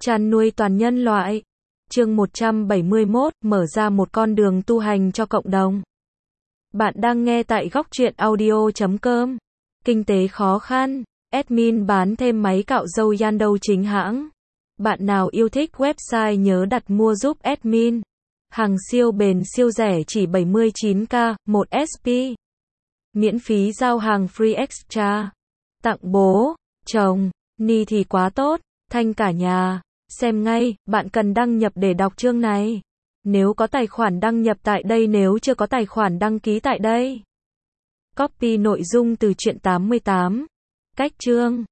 Chăn nuôi toàn nhân loại. Chương 171, mở ra một con đường tu hành cho cộng đồng. Bạn đang nghe tại góc truyện audio.com. Kinh tế khó khăn, admin bán thêm máy cạo râu Yandou chính hãng. Bạn nào yêu thích website nhớ đặt mua giúp admin. Hàng siêu bền siêu rẻ chỉ 79k, 1 SP. Miễn phí giao hàng free extra. Tặng bố, chồng, ni thì quá tốt, thanh cả nhà. Xem ngay, bạn cần đăng nhập để đọc chương này. Nếu có tài khoản đăng nhập tại đây, nếu chưa có tài khoản đăng ký tại đây. Copy nội dung từ truyện 88. Cách chương.